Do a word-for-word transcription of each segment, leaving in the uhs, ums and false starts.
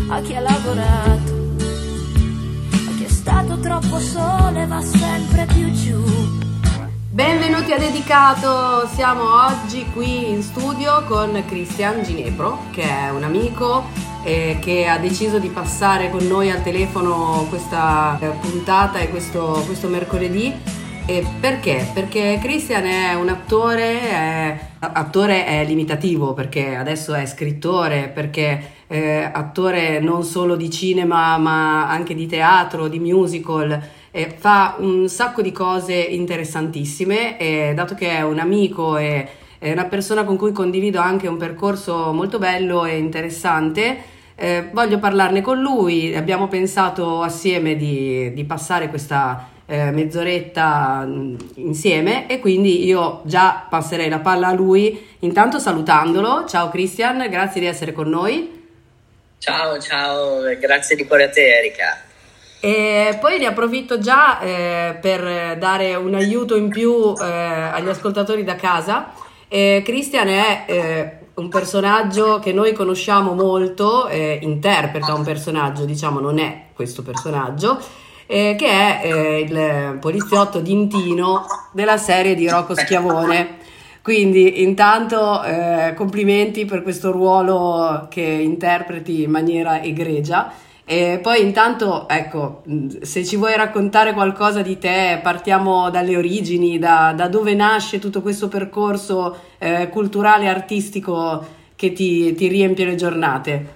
a chi ha lavorato, a chi è stato troppo sole va sempre più giù. Benvenuti a Dedicato, siamo oggi qui in studio con Cristian Ginepro, che è un amico eh, che ha deciso di passare con noi al telefono questa eh, puntata e questo, questo mercoledì. E perché? Perché Cristian è un attore, è, attore è limitativo perché adesso è scrittore, perché è attore non solo di cinema ma anche di teatro, di musical, e fa un sacco di cose interessantissime e dato che è un amico e è una persona con cui condivido anche un percorso molto bello e interessante, eh, voglio parlarne con lui. Abbiamo pensato assieme di, di passare questa Eh, mezz'oretta insieme e quindi io già passerei la palla a lui, intanto salutandolo. Ciao Cristian, grazie di essere con noi. Ciao, ciao, grazie di cuore a te Erika. E poi ne approfitto già eh, per dare un aiuto in più eh, agli ascoltatori da casa. eh, Cristian è eh, un personaggio che noi conosciamo molto, eh, interpreta un personaggio, diciamo non è questo personaggio, Eh, che è eh, il poliziotto Dintino della serie di Rocco Schiavone. Quindi intanto eh, complimenti per questo ruolo che interpreti in maniera egregia. E poi intanto, ecco, se ci vuoi raccontare qualcosa di te, partiamo dalle origini, da, da dove nasce tutto questo percorso eh, culturale e artistico che ti, ti riempie le giornate.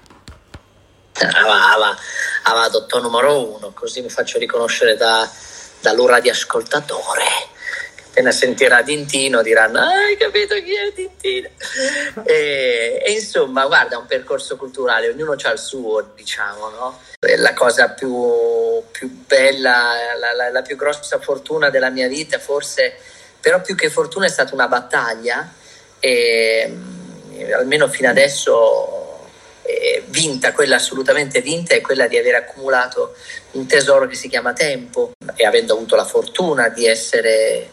Ah, va, va, dottor numero uno, così mi faccio riconoscere da, dall'ora di ascoltatore. Appena sentirà Dintino diranno: ah, hai capito chi è Dintino? e, e insomma, guarda, un percorso culturale, ognuno ha il suo, diciamo, no? La cosa più, più bella, la, la, la più grossa fortuna della mia vita, forse, però più che fortuna è stata una battaglia, e, e almeno fino adesso vinta, quella assolutamente vinta, è quella di aver accumulato un tesoro che si chiama tempo, e avendo avuto la fortuna di essere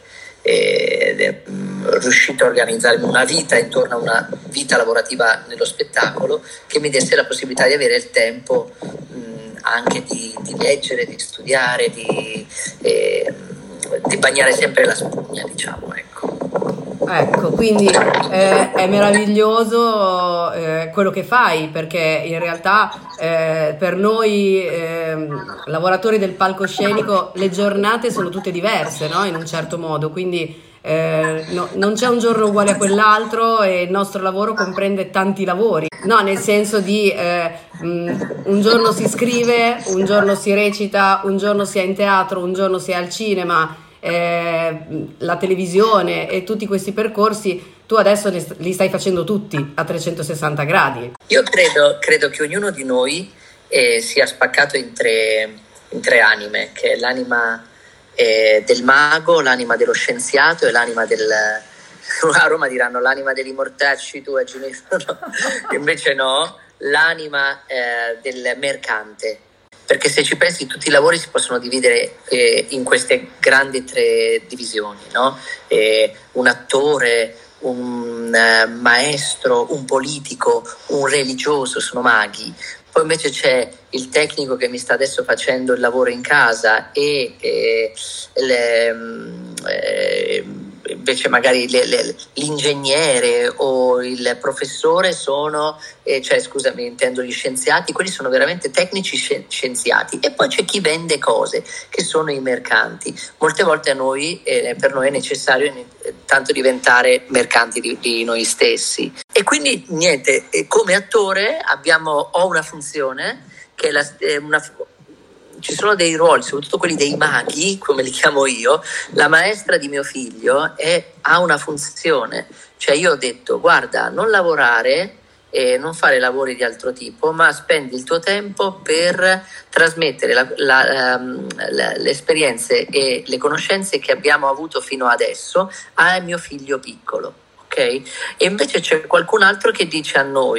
eh, riuscito a organizzarmi una vita intorno a una vita lavorativa nello spettacolo che mi desse la possibilità di avere il tempo mh, anche di, di leggere, di studiare, di, eh, di bagnare sempre la spugna, diciamo, ecco. Ecco, quindi eh, è meraviglioso eh, quello che fai, perché in realtà eh, per noi eh, lavoratori del palcoscenico le giornate sono tutte diverse, no? In un certo modo, quindi eh, no, non c'è un giorno uguale a quell'altro e il nostro lavoro comprende tanti lavori, no? Nel senso di eh, mh, un giorno si scrive, un giorno si recita, un giorno si è in teatro, un giorno si è al cinema. Eh, la televisione e tutti questi percorsi tu adesso li, li stai facendo tutti a trecentosessanta gradi. Io credo, credo che ognuno di noi eh, sia spaccato in tre, in tre anime, che è l'anima eh, del mago, l'anima dello scienziato e l'anima del... a Roma diranno l'anima degli mortacci, tu a Ginevra, no. Invece no, l'anima eh, del mercante. Perché se ci pensi, tutti i lavori si possono dividere eh, in queste grandi tre divisioni, no? Eh, un attore, un eh, maestro, un politico, un religioso sono maghi. Poi invece c'è il tecnico che mi sta adesso facendo il lavoro in casa e eh, le, eh, invece magari le, le, l'ingegnere o il professore sono, eh, cioè scusami, intendo gli scienziati, quelli sono veramente tecnici scienziati. E poi c'è chi vende cose, che sono i mercanti. Molte volte a noi, eh, per noi è necessario eh, tanto diventare mercanti di, di noi stessi. E quindi niente, eh, come attore abbiamo, ho una funzione che è la, eh, una ci sono dei ruoli, soprattutto quelli dei maghi, come li chiamo io. La maestra di mio figlio è, ha una funzione, cioè io ho detto: guarda, non lavorare e non fare lavori di altro tipo, ma spendi il tuo tempo per trasmettere la, la, la, le esperienze e le conoscenze che abbiamo avuto fino adesso a mio figlio piccolo. Okay? E invece c'è qualcun altro che dice a noi: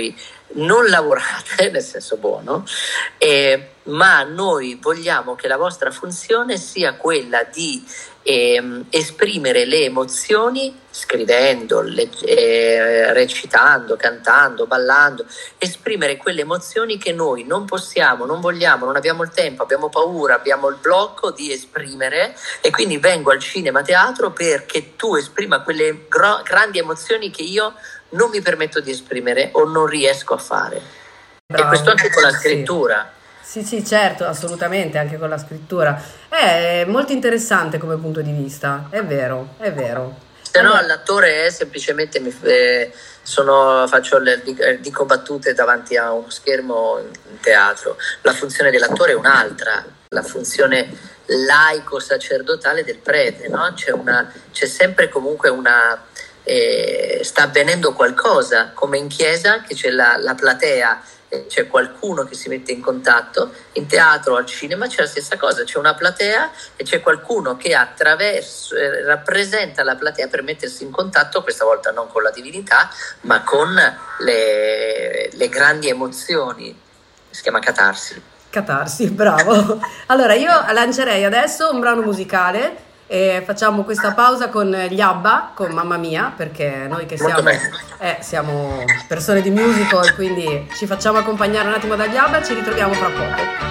non lavorate, nel senso buono, eh, ma noi vogliamo che la vostra funzione sia quella di eh, esprimere le emozioni scrivendo, le, eh, recitando, cantando, ballando, esprimere quelle emozioni che noi non possiamo, non vogliamo, non abbiamo il tempo, abbiamo paura, abbiamo il blocco di esprimere, e quindi vengo al cinema teatro perché tu esprima quelle gro- grandi emozioni che io non mi permetto di esprimere o non riesco a fare. Bravo. E questo anche con la scrittura. Sì, sì, certo, assolutamente, anche con la scrittura. È molto interessante come punto di vista, è vero, è vero. Se no, l'attore è semplicemente, mi, eh, sono, faccio le, dico battute davanti a uno schermo in teatro. La funzione dell'attore è un'altra, la funzione laico-sacerdotale del prete, no? C'è, una, c'è sempre comunque una... Eh, sta avvenendo qualcosa, come in chiesa che c'è la, la platea, eh, c'è qualcuno che si mette in contatto. In teatro o al cinema c'è la stessa cosa, c'è una platea e c'è qualcuno che attraverso eh, rappresenta la platea per mettersi in contatto, questa volta non con la divinità ma con le, le grandi emozioni. Si chiama catarsi. Catarsi, bravo. Allora io lancerei adesso un brano musicale e facciamo questa pausa con gli ABBA, con Mamma Mia, perché noi che siamo, eh, siamo persone di musical, quindi ci facciamo accompagnare un attimo dagli ABBA e ci ritroviamo fra poco.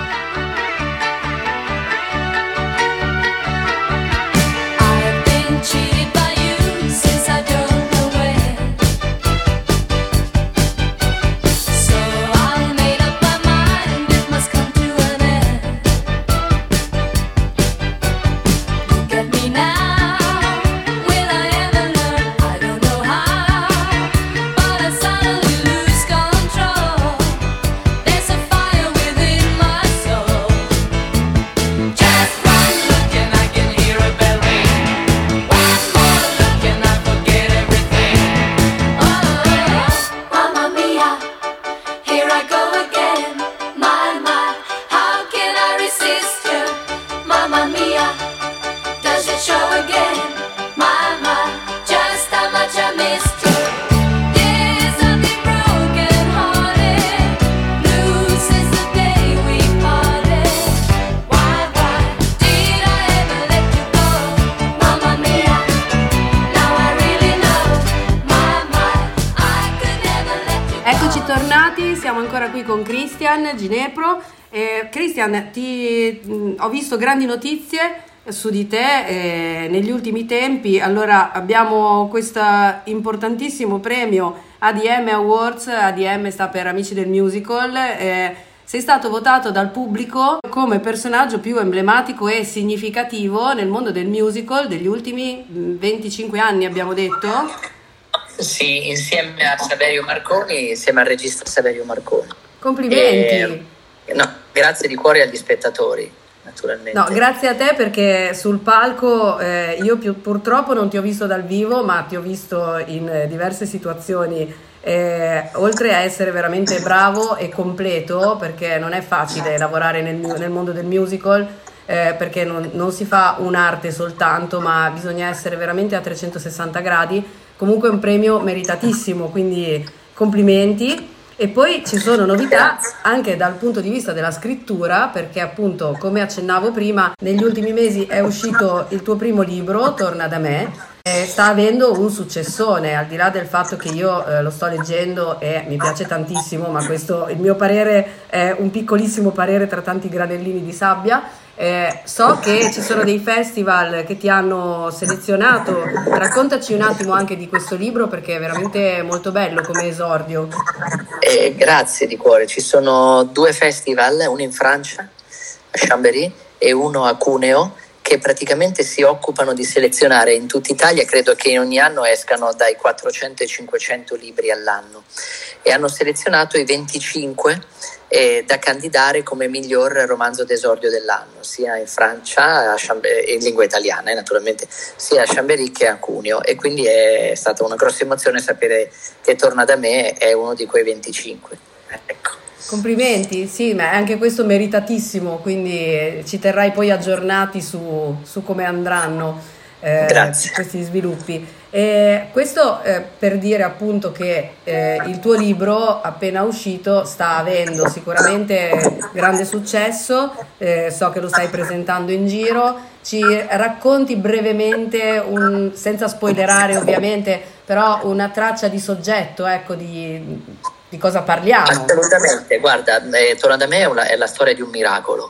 Siamo ancora qui con Christian Ginepro. Eh, Christian, ti, mh, ho visto grandi notizie su di te eh, negli ultimi tempi. Allora abbiamo questo importantissimo premio A D M Awards. A D M sta per Amici del Musical. Eh, sei stato votato dal pubblico come personaggio più emblematico e significativo nel mondo del musical degli ultimi venticinque anni, abbiamo detto. Sì, insieme a Saverio Marconi, insieme al regista Saverio Marconi. Complimenti. E, no, grazie di cuore agli spettatori, naturalmente. No, grazie a te, perché sul palco eh, io più, purtroppo non ti ho visto dal vivo, ma ti ho visto in eh, diverse situazioni. Eh, oltre a essere veramente bravo e completo, perché non è facile lavorare nel, nel mondo del musical, eh, perché non, non si fa un'arte soltanto, ma bisogna essere veramente a trecentosessanta gradi. Comunque è un premio meritatissimo, quindi complimenti. E poi ci sono novità anche dal punto di vista della scrittura, perché appunto, come accennavo prima, negli ultimi mesi è uscito il tuo primo libro, Torna da me, e sta avendo un successone, al di là del fatto che io eh, lo sto leggendo e mi piace tantissimo, ma questo, il mio parere è un piccolissimo parere tra tanti granellini di sabbia. Eh, so che ci sono dei festival che ti hanno selezionato, raccontaci un attimo anche di questo libro, perché è veramente molto bello come esordio. Eh, grazie di cuore, ci sono due festival, uno in Francia, a Chambéry, e uno a Cuneo, che praticamente si occupano di selezionare in tutta Italia, credo che ogni anno escano dai quattrocento ai cinquecento libri all'anno, e hanno selezionato i venticinque eh, da candidare come miglior romanzo d'esordio dell'anno, sia in Francia, a Chambéry, in lingua italiana, eh, naturalmente, sia a Chambéry che a Cuneo, e quindi è stata una grossa emozione sapere che Torna da me è uno di quei venticinque. Ecco. Complimenti, sì, ma anche questo meritatissimo, quindi ci terrai poi aggiornati su, su come andranno eh, questi sviluppi. E questo eh, per dire appunto che eh, il tuo libro appena uscito sta avendo sicuramente grande successo, eh, so che lo stai presentando in giro. Ci racconti brevemente, un, senza spoilerare ovviamente, però una traccia di soggetto, ecco, di, di cosa parliamo? Assolutamente, guarda, eh, Torna da me è, una, è la storia di un miracolo,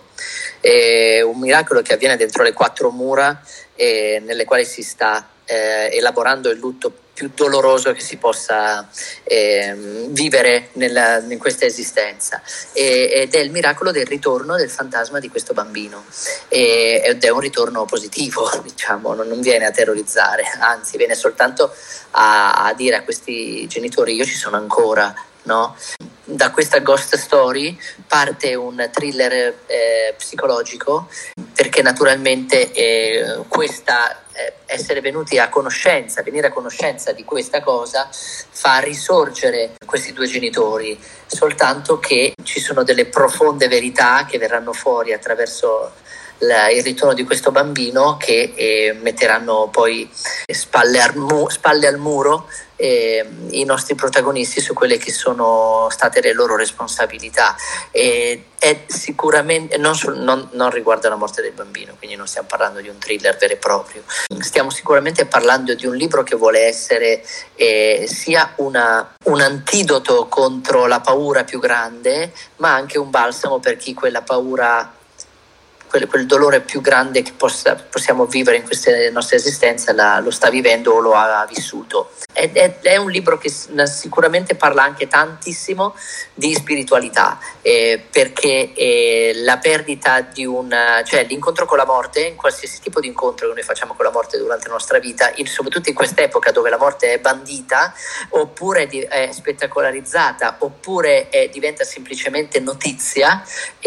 è un miracolo che avviene dentro le quattro mura eh, nelle quali si sta eh, elaborando il lutto più doloroso che si possa eh, vivere nella, in questa esistenza, e, ed è il miracolo del ritorno del fantasma di questo bambino, e, ed è un ritorno positivo, diciamo, non, non viene a terrorizzare, anzi viene soltanto a, a dire a questi genitori: io ci sono ancora, no? Da questa ghost story parte un thriller eh, psicologico, perché naturalmente eh, questa eh, essere venuti a conoscenza, venire a conoscenza di questa cosa fa risorgere questi due genitori, soltanto che ci sono delle profonde verità che verranno fuori attraverso la, il ritorno di questo bambino, che eh, metteranno poi spalle al, mu- spalle al muro eh, i nostri protagonisti su quelle che sono state le loro responsabilità. E è sicuramente non, sul, non, non riguarda la morte del bambino, quindi non stiamo parlando di un thriller vero e proprio, stiamo sicuramente parlando di un libro che vuole essere eh, sia una, un antidoto contro la paura più grande, ma anche un balsamo per chi quella paura, quel, quel dolore più grande che possa, possiamo vivere in questa nostra esistenza la, lo sta vivendo o lo ha vissuto. È, è, è un libro che sicuramente parla anche tantissimo di spiritualità, eh, perché eh, la perdita di un, cioè l'incontro con la morte, in qualsiasi tipo di incontro che noi facciamo con la morte durante la nostra vita, in, soprattutto in quest'epoca dove la morte è bandita, oppure di, è spettacolarizzata, oppure è, diventa semplicemente notizia,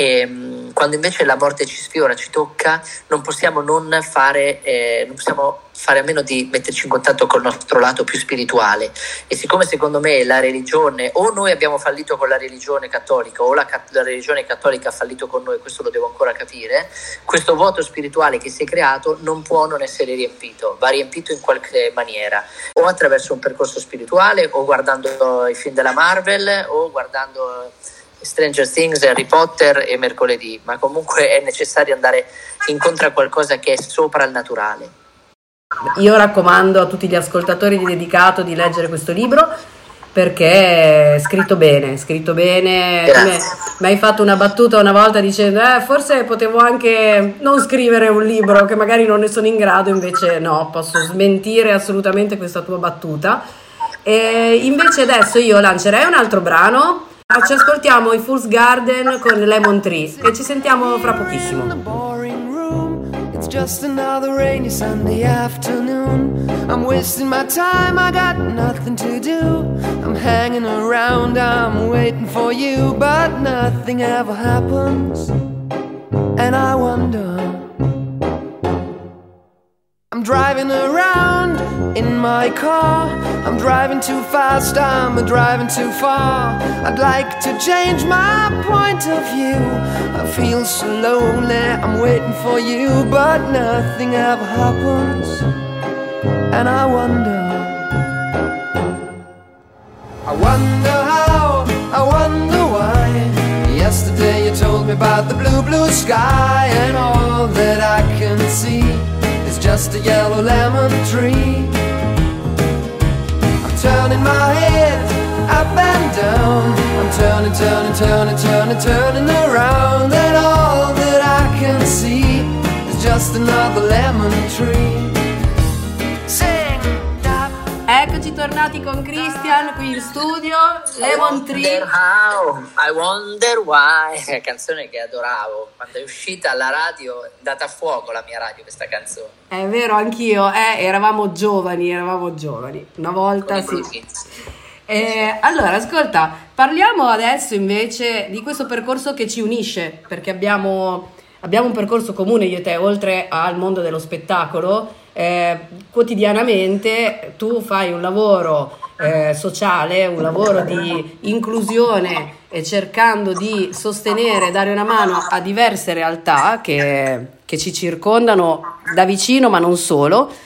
e, quando invece la morte ci sfiora, ci tocca, non possiamo non fare, eh, non possiamo fare a meno di metterci in contatto col nostro lato più spirituale. E siccome secondo me la religione, o noi abbiamo fallito con la religione cattolica, o la, la religione cattolica ha fallito con noi, questo lo devo ancora capire, questo vuoto spirituale che si è creato non può non essere riempito, va riempito in qualche maniera, o attraverso un percorso spirituale, o guardando i film della Marvel, o guardando Stranger Things, Harry Potter e mercoledì, ma comunque è necessario andare incontro a qualcosa che è sopra il naturale. Io raccomando a tutti gli ascoltatori di Dedicato di leggere questo libro, perché è scritto bene, scritto bene. Mi hai fatto una battuta una volta dicendo eh, forse potevo anche non scrivere un libro, che magari non ne sono in grado, invece no, posso smentire assolutamente questa tua battuta. E invece adesso io lancerei un altro brano, ci ascoltiamo i Fool's Garden con Lemon Tree e ci sentiamo fra pochissimo. It's just another rainy Sunday afternoon. I'm wasting my time, I got nothing to do. I'm hanging around, I'm waiting for you, but nothing ever happens. And I wonder, I'm driving around in my car. I'm driving too fast, I'm driving too far. I'd like to change my point of view. I feel so lonely, I'm waiting for you, but nothing ever happens. And I wonder, I wonder how, I wonder why. Yesterday you told me about the blue, blue sky, and all that I can see is just a yellow lemon tree. I'm turning my head up and down. I'm turning, turning, turning, turning, turning around, and all that I can see is just another lemon tree. Eccoci tornati con Christian qui in studio. Lemon Tree. I wonder how, I wonder why. È una canzone che adoravo. Quando è uscita alla radio, è andata a fuoco la mia radio questa canzone. È vero, anch'io. Eh, eravamo giovani, eravamo giovani. Una volta sì. Eh, allora, ascolta, parliamo adesso invece di questo percorso che ci unisce, perché abbiamo, abbiamo un percorso comune io e te, oltre al mondo dello spettacolo. Eh, quotidianamente tu fai un lavoro eh, sociale, un lavoro di inclusione, e cercando di sostenere, dare una mano a diverse realtà che, che ci circondano da vicino, ma non solo,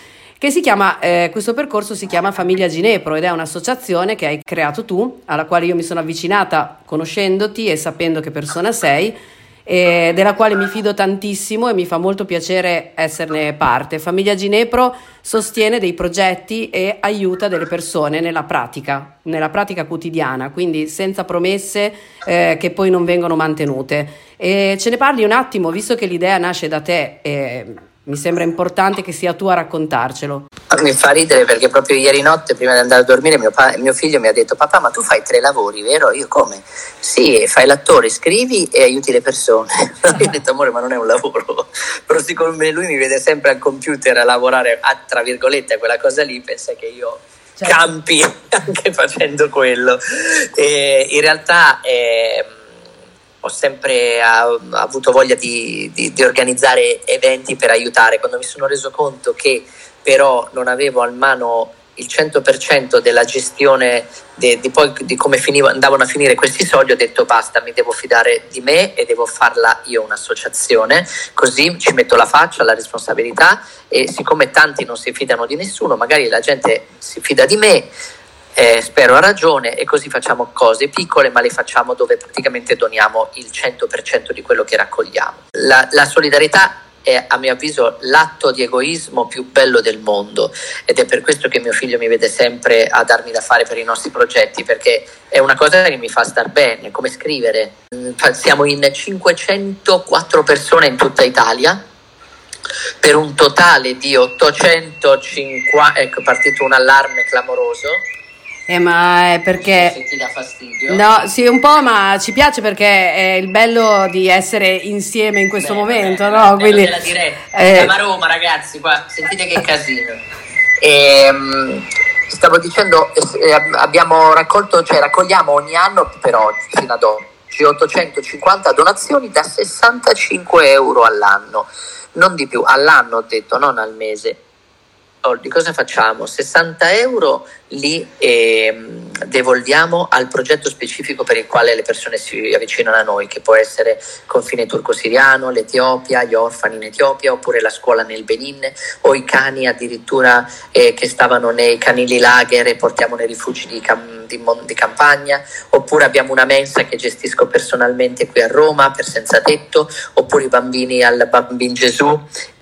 che si chiama, eh, questo percorso si chiama Famiglia Ginepro ed è un'associazione che hai creato tu, alla quale io mi sono avvicinata conoscendoti e sapendo che persona sei, e della quale mi fido tantissimo e mi fa molto piacere esserne parte. Famiglia Ginepro sostiene dei progetti e aiuta delle persone nella pratica, nella pratica quotidiana, quindi senza promesse eh, che poi non vengono mantenute. E ce ne parli un attimo, visto che l'idea nasce da te e mi sembra importante che sia tu a raccontarcelo. Mi fa ridere perché proprio ieri notte, prima di andare a dormire, mio, pa- mio figlio mi ha detto: papà, ma tu fai tre lavori, vero? Io come? Sì, fai l'attore, scrivi e aiuti le persone. Io ho detto: amore, ma non è un lavoro. Però siccome lui mi vede sempre al computer a lavorare a, tra virgolette, a quella cosa lì, pensa che io certo. campi anche facendo quello. E in realtà eh, ho sempre uh, avuto voglia di, di, di organizzare eventi per aiutare. Quando mi sono reso conto che però non avevo al mano il cento per cento della gestione de, di, poi, di come finiva, andavano a finire questi soldi, ho detto basta, mi devo fidare di me e devo farla io un'associazione, così ci metto la faccia, la responsabilità, e siccome tanti non si fidano di nessuno, magari la gente si fida di me, eh, spero ha ragione, e così facciamo cose piccole ma le facciamo dove praticamente doniamo il cento per cento di quello che raccogliamo. La, la solidarietà è, a mio avviso, l'atto di egoismo più bello del mondo, ed è per questo che mio figlio mi vede sempre a darmi da fare per i nostri progetti, perché è una cosa che mi fa star bene, come scrivere. Siamo in cinquecentoquattro persone in tutta Italia, per un totale di ottocentocinquanta, ecco, è partito un allarme clamoroso. Eh, ma è perché se ti dà fastidio. No, sì, un po', ma ci piace perché è il bello di essere insieme in questo beh, momento, beh, no? Beh, Quindi della diretta. eh... Siamo a Roma, ragazzi, qua sentite che casino. E, stavo dicendo, eh, abbiamo raccolto, cioè raccogliamo ogni anno per oggi, fino ad oggi, ottocentocinquanta donazioni da sessantacinque euro all'anno, non di più, all'anno ho detto, non al mese. Soldi, cosa facciamo? sessanta euro li eh, devolviamo al progetto specifico per il quale le persone si avvicinano a noi, che può essere confine turco-siriano, l'Etiopia, gli orfani in Etiopia, oppure la scuola nel Benin, o i cani addirittura eh, che stavano nei canili lager e portiamo nei rifugi di, cam- di, mon- di campagna, oppure abbiamo una mensa che gestisco personalmente qui a Roma per senza tetto, oppure i bambini al Bambin Gesù,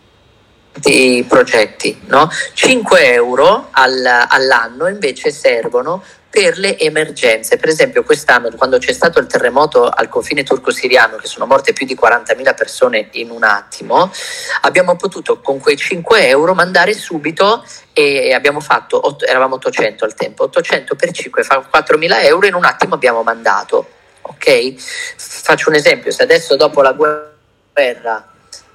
di progetti, no? cinque euro al, all'anno invece servono per le emergenze. Per esempio quest'anno, quando c'è stato il terremoto al confine turco-siriano, che sono morte più di quarantamila persone in un attimo, abbiamo potuto con quei cinque euro mandare subito, e abbiamo fatto, otto, eravamo ottocento al tempo, ottocento per cinque fa quattromila euro, in un attimo abbiamo mandato, ok? Faccio un esempio: se adesso dopo la guerra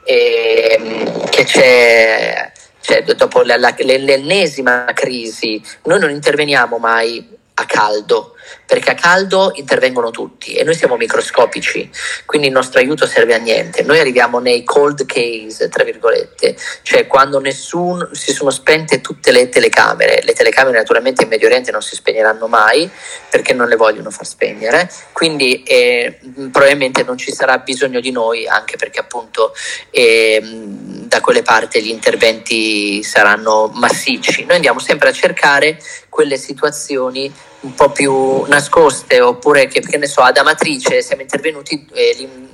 E, che c'è, c'è dopo la, la, l'ennesima crisi, noi non interveniamo mai a caldo, perché a caldo intervengono tutti e noi siamo microscopici, quindi il nostro aiuto serve a niente. Noi arriviamo nei cold case, tra virgolette, cioè quando nessuno, si sono spente tutte le telecamere. Le telecamere naturalmente in Medio Oriente non si spegneranno mai perché non le vogliono far spegnere, quindi eh, probabilmente non ci sarà bisogno di noi, anche perché appunto eh, da quelle parti gli interventi saranno massicci. Noi andiamo sempre a cercare quelle situazioni un po' più nascoste, oppure che, che ne so, ad Amatrice siamo intervenuti eh,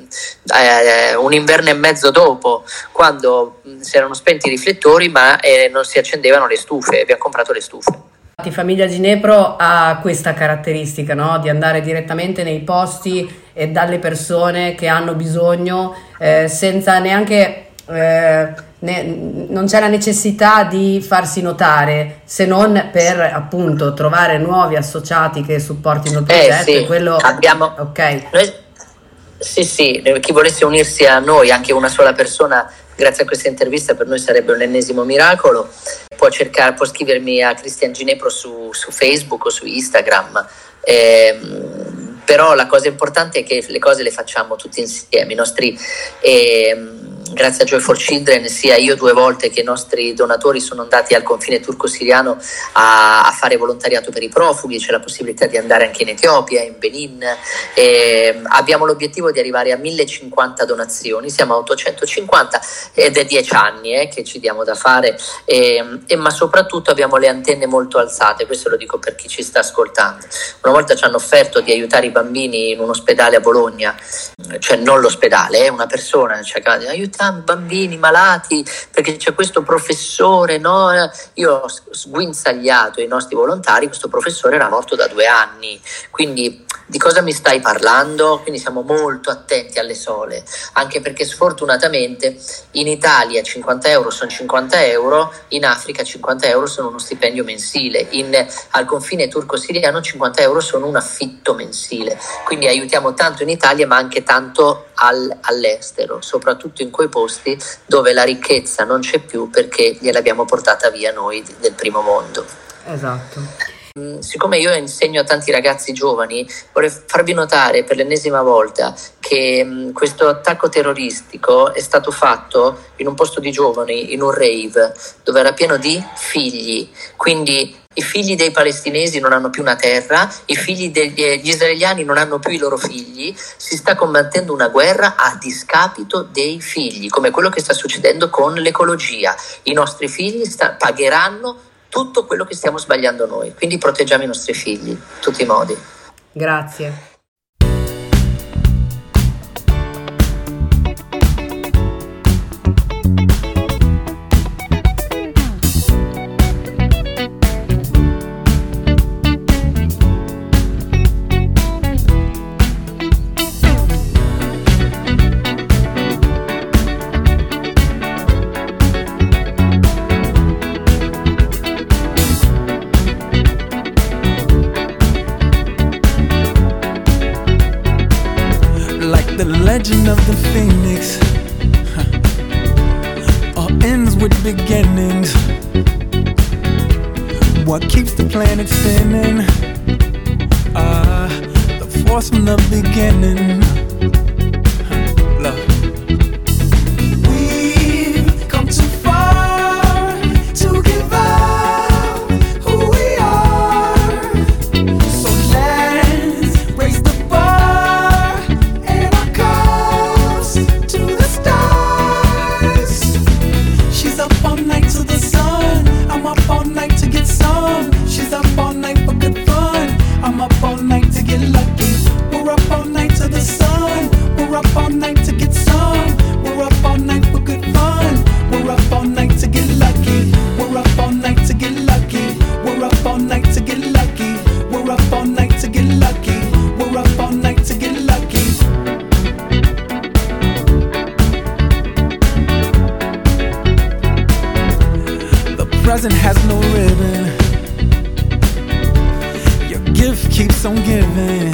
eh, un inverno e mezzo dopo, quando mh, si erano spenti i riflettori ma eh, non si accendevano le stufe, abbiamo comprato le stufe. Famiglia Ginepro ha questa caratteristica, no? Di andare direttamente nei posti e dalle persone che hanno bisogno, eh, senza neanche eh, ne, non c'è la necessità di farsi notare, se non per appunto trovare nuovi associati che supportino il progetto. Eh sì, quello abbiamo, ok. Noi, sì sì, chi volesse unirsi a noi, anche una sola persona, grazie a questa intervista per noi sarebbe un ennesimo miracolo. Può cercare, può scrivermi a Cristian Ginepro su, su Facebook o su Instagram. Eh, però la cosa importante è che le cose le facciamo tutti insieme. I nostri eh, grazie a Joy for Children, sia io due volte che i nostri donatori sono andati al confine turco-siriano a, a fare volontariato per i profughi. C'è la possibilità di andare anche in Etiopia, in Benin. E abbiamo l'obiettivo di arrivare a millecinquanta donazioni, siamo a ottocentocinquanta ed è dieci anni eh, che ci diamo da fare, e, e, ma soprattutto abbiamo le antenne molto alzate. Questo lo dico per chi ci sta ascoltando. Una volta ci hanno offerto di aiutare i bambini in un ospedale a Bologna, cioè non l'ospedale, eh, una persona, cioè, aiutiamo i bambini malati perché c'è questo professore, no? Io ho sguinzagliato i nostri volontari, questo professore era morto da due anni, quindi di cosa mi stai parlando? Quindi siamo molto attenti alle sole, anche perché sfortunatamente in Italia cinquanta euro sono cinquanta euro, in Africa cinquanta euro sono uno stipendio mensile, in, al confine turco-siriano cinquanta euro sono un affitto mensile, quindi aiutiamo tanto in Italia ma anche tanto al, all'estero, soprattutto in quei posti dove la ricchezza non c'è più perché gliel'abbiamo portata via noi del primo mondo. Esatto. Siccome io insegno a tanti ragazzi giovani, vorrei farvi notare per l'ennesima volta che mh, questo attacco terroristico è stato fatto in un posto di giovani, in un rave, dove era pieno di figli. Quindi i figli dei palestinesi non hanno più una terra, i figli degli israeliani non hanno più i loro figli, si sta combattendo una guerra a discapito dei figli, come quello che sta succedendo con l'ecologia. I nostri figli sta- pagheranno tutto quello che stiamo sbagliando noi, quindi proteggiamo i nostri figli in tutti i modi. Grazie. The legend of the phoenix huh. All ends with beginnings. What keeps the planet spinning? Uh, the force from the beginning. Huh. Love. We've come too far to give up who we are. So let's raise the present has no ribbon. Your gift keeps on giving.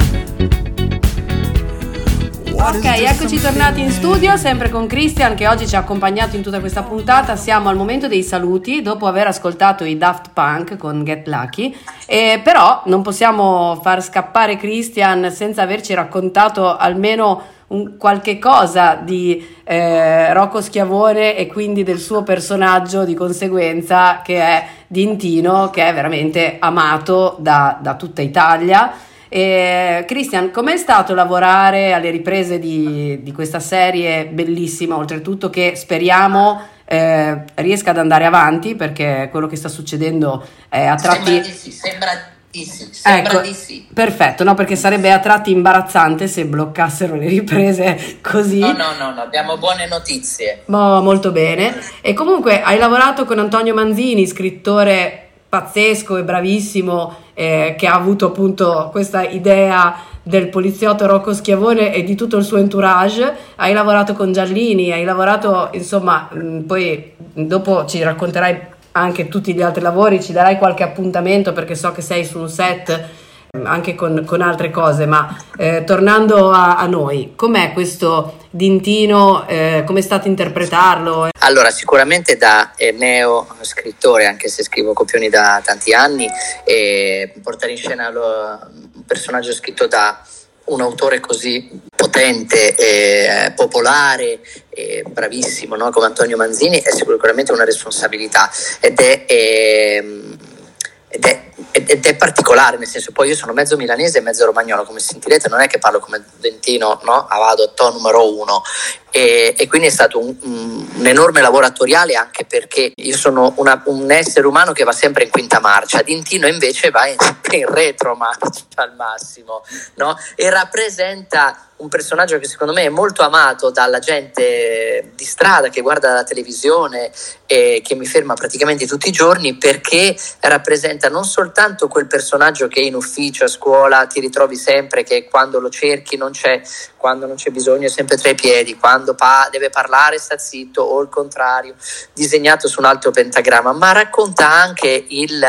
Ok, eccoci tornati in studio, sempre con Christian che oggi ci ha accompagnato in tutta questa puntata. Siamo al momento dei saluti, dopo aver ascoltato i Daft Punk con Get Lucky, eh, però non possiamo far scappare Christian senza averci raccontato almeno un qualche cosa di eh, Rocco Schiavone e quindi del suo personaggio di conseguenza, che è Dintino, che è veramente amato da, da tutta Italia. E, Christian, com'è stato lavorare alle riprese di, di questa serie bellissima, oltretutto che speriamo eh, riesca ad andare avanti, perché quello che sta succedendo è a tratti... Sembra di sì, sembra di sì, sembra ecco, di sì. Perfetto, no, perché sarebbe a tratti imbarazzante se bloccassero le riprese così. No, no, no, no, abbiamo buone notizie. Mo, molto bene. E comunque hai lavorato con Antonio Manzini, scrittore pazzesco e bravissimo, eh, che ha avuto appunto questa idea del poliziotto Rocco Schiavone e di tutto il suo entourage. Hai lavorato con Giallini, hai lavorato, insomma, mh, poi dopo ci racconterai anche tutti gli altri lavori, ci darai qualche appuntamento perché so che sei su un set anche con, con altre cose, ma eh, tornando a, a noi, com'è questo Dintino, eh, come è stato interpretarlo? Allora, sicuramente da eh, neo scrittore, anche se scrivo copioni da tanti anni, eh, portare in scena lo, un personaggio scritto da un autore così potente, eh, popolare, e bravissimo, no? Come Antonio Manzini, è sicuramente una responsabilità ed è, è, ed è ed è particolare, nel senso, poi io sono mezzo milanese e mezzo romagnolo, come sentirete, non è che parlo come Dentino, no? A vado to numero uno, e, e quindi è stato un, un enorme lavoro attoriale, anche perché io sono una, un essere umano che va sempre in quinta marcia, Dentino invece va in, in retromarcia al massimo, no? E rappresenta un personaggio che secondo me è molto amato dalla gente di strada che guarda la televisione e che mi ferma praticamente tutti i giorni, perché rappresenta non soltanto quel personaggio che in ufficio, a scuola ti ritrovi sempre, che quando lo cerchi non c'è, quando non c'è bisogno è sempre tra i piedi, quando pa- deve parlare sta zitto, o il contrario, disegnato su un alto pentagramma, ma racconta anche il,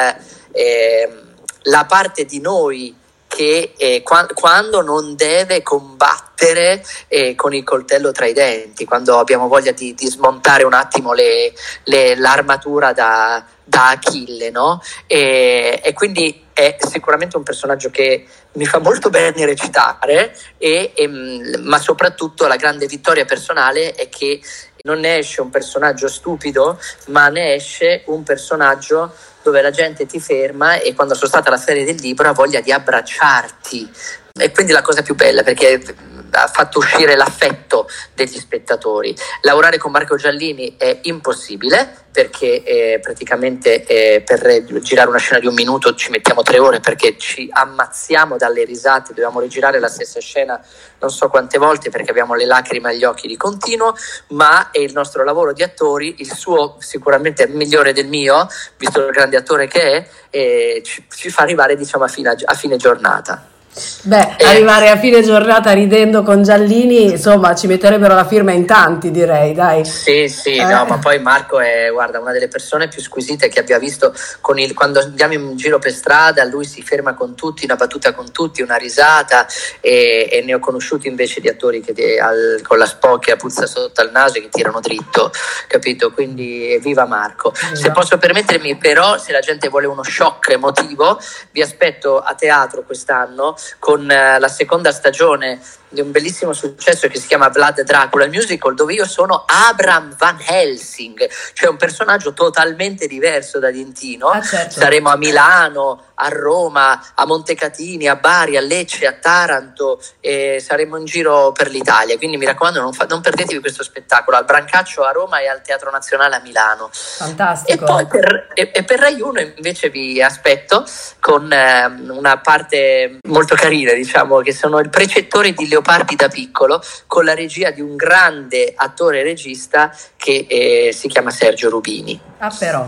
eh, la parte di noi che eh, qua- quando non deve combattere eh, con il coltello tra i denti, quando abbiamo voglia di, di smontare un attimo le, le, l'armatura da, da Achille, no? E, e quindi è sicuramente un personaggio che mi fa molto bene recitare, e, e, ma soprattutto la grande vittoria personale è che non ne esce un personaggio stupido, ma ne esce un personaggio dove la gente ti ferma e quando sono stata alla Feria del Libro ha voglia di abbracciarti, e quindi la cosa più bella, perché ha fatto uscire l'affetto degli spettatori. Lavorare con Marco Giallini è impossibile, perché eh, praticamente eh, per girare una scena di un minuto ci mettiamo tre ore, perché ci ammazziamo dalle risate, dobbiamo rigirare la stessa scena non so quante volte perché abbiamo le lacrime agli occhi di continuo, ma è il nostro lavoro di attori, il suo sicuramente è migliore del mio, visto il grande attore che è, e ci, ci fa arrivare, diciamo, a fine, a fine giornata. Beh, eh, arrivare a fine giornata ridendo con Giallini, insomma, ci metterebbero la firma in tanti, direi, dai. Sì, sì, eh. no, ma poi Marco è, guarda, una delle persone più squisite che abbia visto. Con il, quando andiamo in giro per strada, lui si ferma con tutti, una battuta con tutti, una risata, e, e ne ho conosciuti invece di attori che ti, al, con la spocchia puzza sotto al naso e che tirano dritto, capito? Quindi viva Marco. Viva. Se posso permettermi, però, se la gente vuole uno shock emotivo, vi aspetto a teatro quest'anno con uh, la seconda stagione di un bellissimo successo che si chiama Vlad Dracula, il musical, dove io sono Abraham Van Helsing, cioè un personaggio totalmente diverso da Dentino. Ah, certo. Saremo a Milano, a Roma, a Montecatini, a Bari, a Lecce, a Taranto, e saremo in giro per l'Italia, quindi mi raccomando, non, fa- non perdetevi questo spettacolo al Brancaccio a Roma e al Teatro Nazionale a Milano. Fantastico. E poi per, e, e per Rai uno invece vi aspetto con eh, una parte molto carina, diciamo, che sono il precettore di Leopardi da piccolo, con la regia di un grande attore e regista che eh, si chiama Sergio Rubini. Ah, però.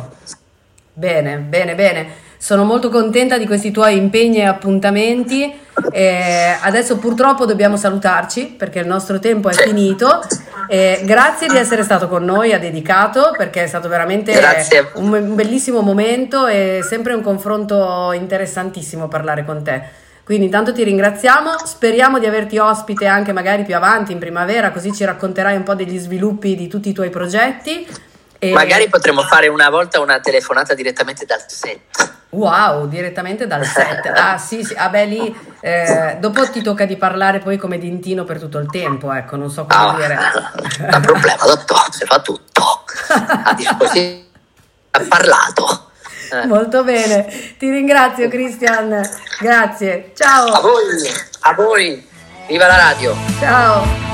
Bene, bene, bene. Sono molto contenta di questi tuoi impegni e appuntamenti. Eh, adesso purtroppo dobbiamo salutarci perché il nostro tempo è finito. Eh, grazie di essere stato con noi a Dedicato, perché è stato veramente un, un bellissimo momento e sempre un confronto interessantissimo parlare con te. Quindi intanto ti ringraziamo, speriamo di averti ospite anche magari più avanti in primavera, così ci racconterai un po' degli sviluppi di tutti i tuoi progetti. E... magari potremmo fare una volta una telefonata direttamente dal set. Wow, direttamente dal set. Ah sì, sì. Ah beh, lì eh, dopo ti tocca di parlare poi come Dentino per tutto il tempo, ecco, non so come ah, dire. Non è problema, dottore, si fa tutto. A disposizione, ha parlato. Molto bene, ti ringrazio Christian, grazie, ciao. A voi, a voi, viva la radio. Ciao.